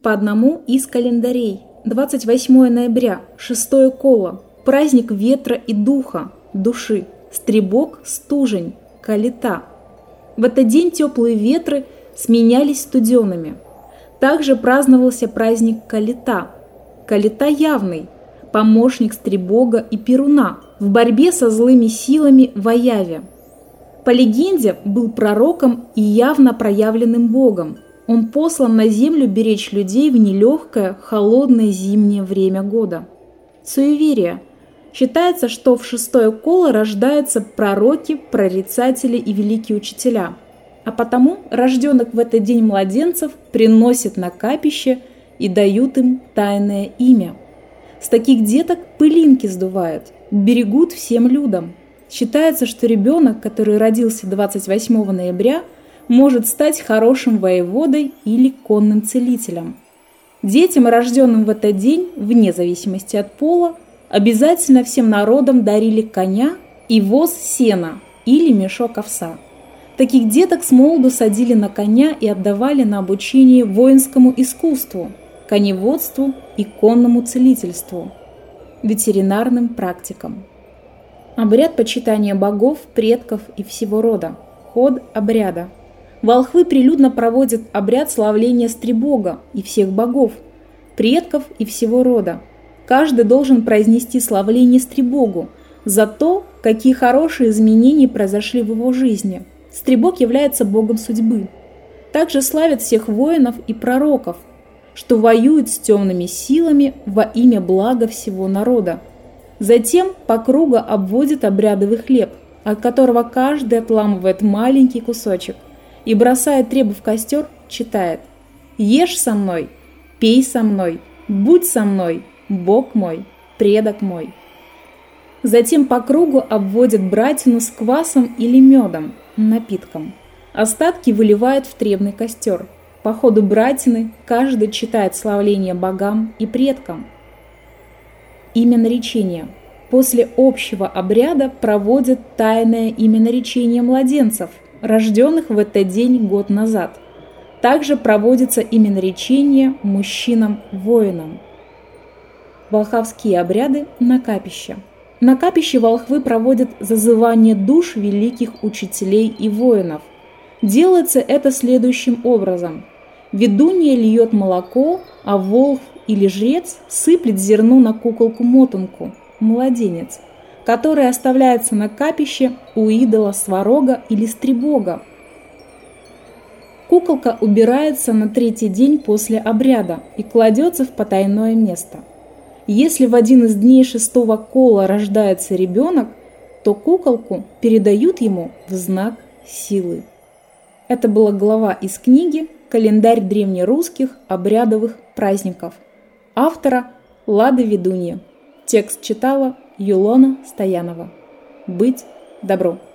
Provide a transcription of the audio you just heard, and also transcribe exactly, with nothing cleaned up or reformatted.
по одному из календарей. двадцать восьмое ноября, шестое коло, праздник ветра и духа, души, стребок, стужень, калита. В этот день теплые ветры сменялись студеными. Также праздновался праздник калита. Калита явный, помощник стребога и перуна в борьбе со злыми силами в Аяве. По легенде, был пророком и явно проявленным богом. Он послан на землю беречь людей в нелегкое, холодное зимнее время года. Суеверие. Считается, что в шестое коло рождаются пророки, прорицатели и великие учителя. А потому рожденных в этот день младенцев приносят на капище и дают им тайное имя. С таких деток пылинки сдувают, берегут всем людям. Считается, что ребенок, который родился двадцать восьмого ноября, может стать хорошим воеводой или конным целителем. Детям, рожденным в этот день, вне зависимости от пола, обязательно всем народам дарили коня и воз сена или мешок овса. Таких деток с молоду садили на коня и отдавали на обучение воинскому искусству, коневодству и конному целительству, ветеринарным практикам. Обряд почитания богов, предков и всего рода. Ход обряда. Волхвы прилюдно проводят обряд славления стребога и всех богов, предков и всего рода. Каждый должен произнести славление стребогу за то, какие хорошие изменения произошли в его жизни. Стребог является богом судьбы. Также славят всех воинов и пророков, что воюют с темными силами во имя блага всего народа. Затем по кругу обводят обрядовый хлеб, от которого каждый отламывает маленький кусочек и, бросая требу в костер, читает: «Ешь со мной, пей со мной, будь со мной, Бог мой, предок мой». Затем по кругу обводят братину с квасом или медом, напитком. Остатки выливают в требный костер. По ходу братины каждый читает славление богам и предкам. Именоречение. После общего обряда проводят тайное именоречение младенцев, рожденных в этот день год назад. Также проводится именоречение мужчинам-воинам. Волховские обряды на капище. На капище волхвы проводят зазывание душ великих учителей и воинов. Делается это следующим образом. Ведунья льет молоко, а волхв или жрец сыплет зерно на куколку-мотанку, младенец, который оставляется на капище у идола сварога или стребога. Куколка убирается на третий день после обряда и кладется в потайное место. Если в один из дней шестого кола рождается ребенок, то куколку передают ему в знак силы. Это была глава из книги «Календарь древнерусских обрядовых праздников» автора Лады Ведуньи. Текст читала Юлона Стоянова. Быть добро!